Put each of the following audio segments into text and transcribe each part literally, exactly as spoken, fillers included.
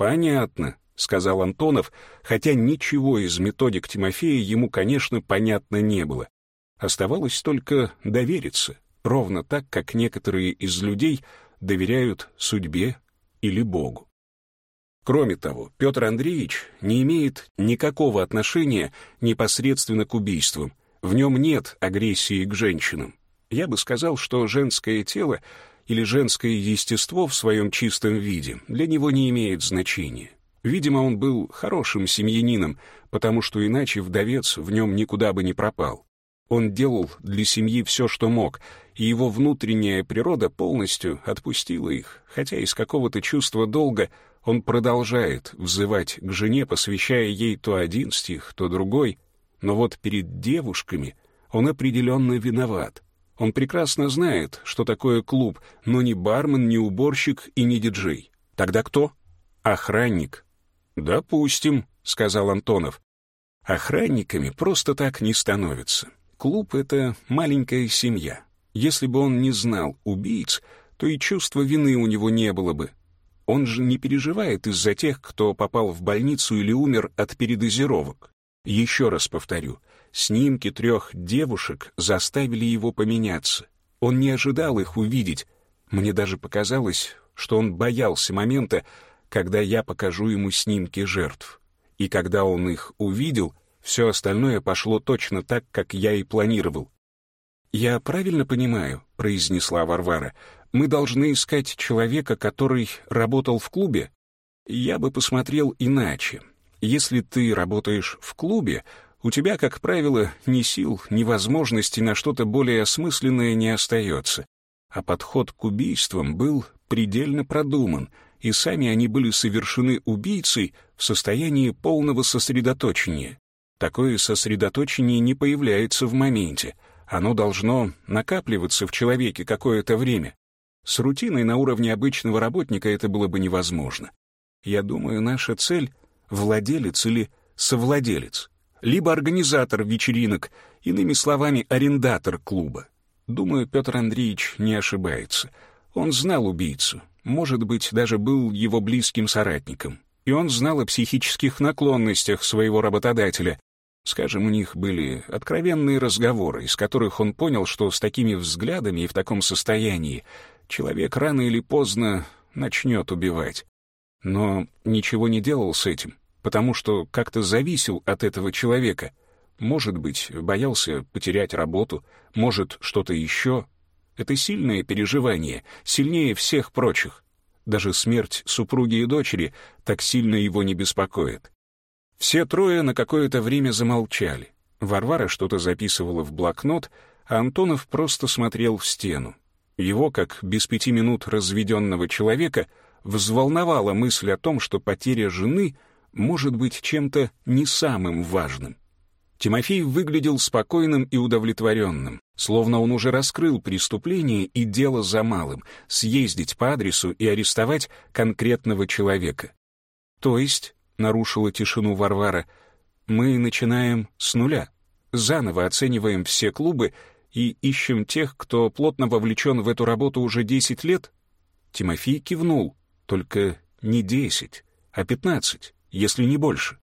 «Понятно», — сказал Антонов, хотя ничего из методик Тимофея ему, конечно, понятно не было. Оставалось только довериться, ровно так, как некоторые из людей доверяют судьбе или Богу. Кроме того, Петр Андреевич не имеет никакого отношения непосредственно к убийствам. В нем нет агрессии к женщинам. Я бы сказал, что женское тело или женское естество в своем чистом виде для него не имеет значения. Видимо, он был хорошим семьянином, потому что иначе вдовец в нем никуда бы не пропал. Он делал для семьи все, что мог, и его внутренняя природа полностью отпустила их, хотя из какого-то чувства долга он продолжает взывать к жене, посвящая ей то один стих, то другой, но вот перед девушками он определенно виноват. Он прекрасно знает, что такое клуб, но ни бармен, ни уборщик и ни диджей. Тогда кто? Охранник. «Допустим», — сказал Антонов. Охранниками просто так не становятся. Клуб — это маленькая семья. Если бы он не знал убийц, то и чувства вины у него не было бы. Он же не переживает из-за тех, кто попал в больницу или умер от передозировок. Еще раз повторю, снимки трех девушек заставили его поменяться. Он не ожидал их увидеть. Мне даже показалось, что он боялся момента, когда я покажу ему снимки жертв. И когда он их увидел, все остальное пошло точно так, как я и планировал. «Я правильно понимаю», — произнесла Варвара, «мы должны искать человека, который работал в клубе?» «Я бы посмотрел иначе. Если ты работаешь в клубе, у тебя, как правило, ни сил, ни возможностей на что-то более осмысленное не остается. А подход к убийствам был предельно продуман, и сами они были совершены убийцей в состоянии полного сосредоточения. Такое сосредоточение не появляется в моменте. Оно должно накапливаться в человеке какое-то время. С рутиной на уровне обычного работника это было бы невозможно. Я думаю, наша цель — владелец или совладелец, либо организатор вечеринок, иными словами, арендатор клуба. Думаю, Петр Андреевич не ошибается. Он знал убийцу, может быть, даже был его близким соратником. И он знал о психических наклонностях своего работодателя. Скажем, у них были откровенные разговоры, из которых он понял, что с такими взглядами и в таком состоянии человек рано или поздно начнет убивать. Но ничего не делал с этим, потому что как-то зависел от этого человека. Может быть, боялся потерять работу, может, что-то еще. Это сильное переживание, сильнее всех прочих. Даже смерть супруги и дочери так сильно его не беспокоит. Все трое на какое-то время замолчали. Варвара что-то записывала в блокнот, а Антонов просто смотрел в стену. Его, как без пяти минут разведенного человека, взволновала мысль о том, что потеря жены может быть чем-то не самым важным. Тимофей выглядел спокойным и удовлетворенным, словно он уже раскрыл преступление и дело за малым — съездить по адресу и арестовать конкретного человека. То есть, нарушила тишину Варвара, мы начинаем с нуля, заново оцениваем все клубы и ищем тех, кто плотно вовлечен в эту работу уже десять лет? Тимофей кивнул, только не десять, а пятнадцать, если не больше.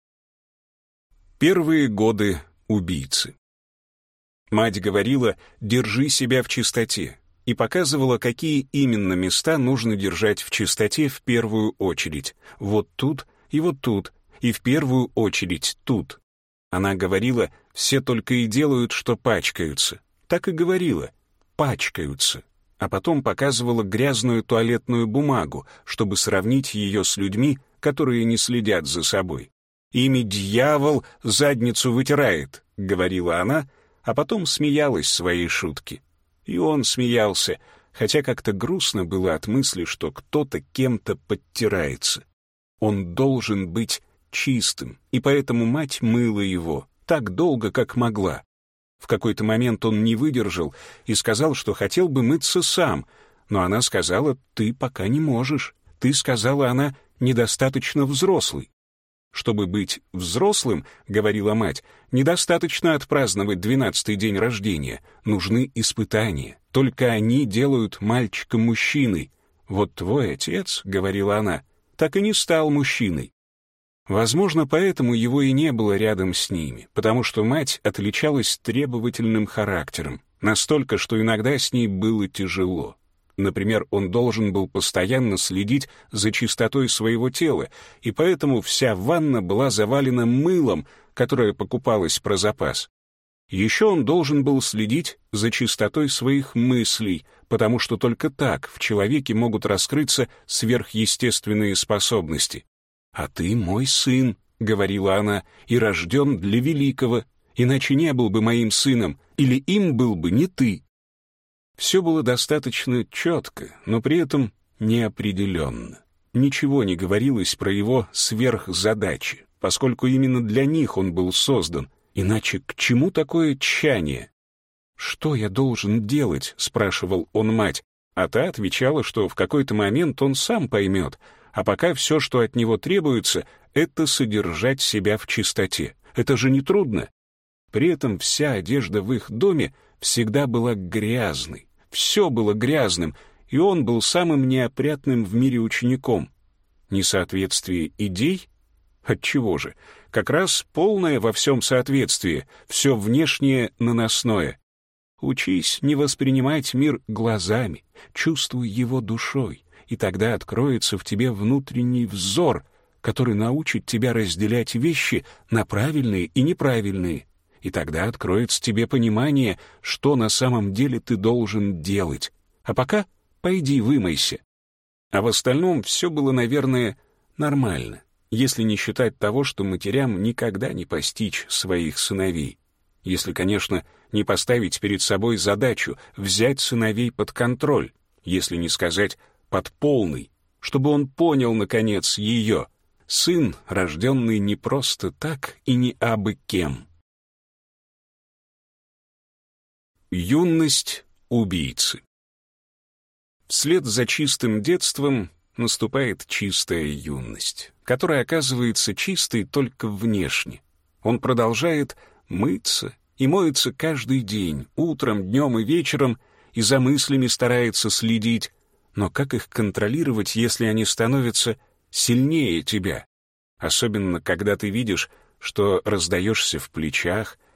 Первые годы убийцы. Мать говорила: «Держи себя в чистоте», и показывала, какие именно места нужно держать в чистоте в первую очередь. Вот тут и вот тут, и в первую очередь тут. Она говорила: «Все только и делают, что пачкаются». Так и говорила: «Пачкаются». А потом показывала грязную туалетную бумагу, чтобы сравнить ее с людьми, которые не следят за собой. «Ими дьявол задницу вытирает», — говорила она, а потом смеялась своей шутки. И он смеялся, хотя как-то грустно было от мысли, что кто-то кем-то подтирается. Он должен быть чистым, и поэтому мать мыла его так долго, как могла. В какой-то момент он не выдержал и сказал, что хотел бы мыться сам, но она сказала: «Ты пока не можешь». Ты, сказала она, недостаточно взрослый. Чтобы быть взрослым, говорила мать, недостаточно отпраздновать двенадцатый день рождения, нужны испытания. Только они делают мальчика мужчиной. Вот твой отец, говорила она, так и не стал мужчиной. Возможно, поэтому его и не было рядом с ними, потому что мать отличалась требовательным характером, настолько, что иногда с ней было тяжело. Например, он должен был постоянно следить за чистотой своего тела, и поэтому вся ванна была завалена мылом, которое покупалось про запас. Еще он должен был следить за чистотой своих мыслей, потому что только так в человеке могут раскрыться сверхъестественные способности. «А ты мой сын», — говорила она, — «и рожден для великого, иначе не был бы моим сыном, или им был бы не ты». Все было достаточно четко, но при этом неопределенно. Ничего не говорилось про его сверхзадачи, поскольку именно для них он был создан, иначе к чему такое тщание? «Что я должен делать?» — спрашивал он мать, а та отвечала, что в какой-то момент он сам поймет, а пока все, что от него требуется, это содержать себя в чистоте. Это же не трудно. При этом вся одежда в их доме всегда была грязной. Все было грязным, и он был самым неопрятным в мире учеником. Несоответствие идей? Отчего же? Как раз полное во всем соответствие, все внешнее наносное. Учись не воспринимать мир глазами, чувствуй его душой, и тогда откроется в тебе внутренний взор, который научит тебя разделять вещи на правильные и неправильные. И тогда откроется тебе понимание, что на самом деле ты должен делать. А пока пойди вымойся. А в остальном все было, наверное, нормально, если не считать того, что матерям никогда не постичь своих сыновей. Если, конечно, не поставить перед собой задачу взять сыновей под контроль, если не сказать под полный, чтобы он понял, наконец, ее. Сын, рожденный не просто так и не абы кем. Юность убийцы. Вслед за чистым детством наступает чистая юность, которая оказывается чистой только внешне. Он продолжает мыться и моется каждый день, утром, днем и вечером, и за мыслями старается следить. Но как их контролировать, если они становятся сильнее тебя? Особенно, когда ты видишь, что раздаешься в плечах,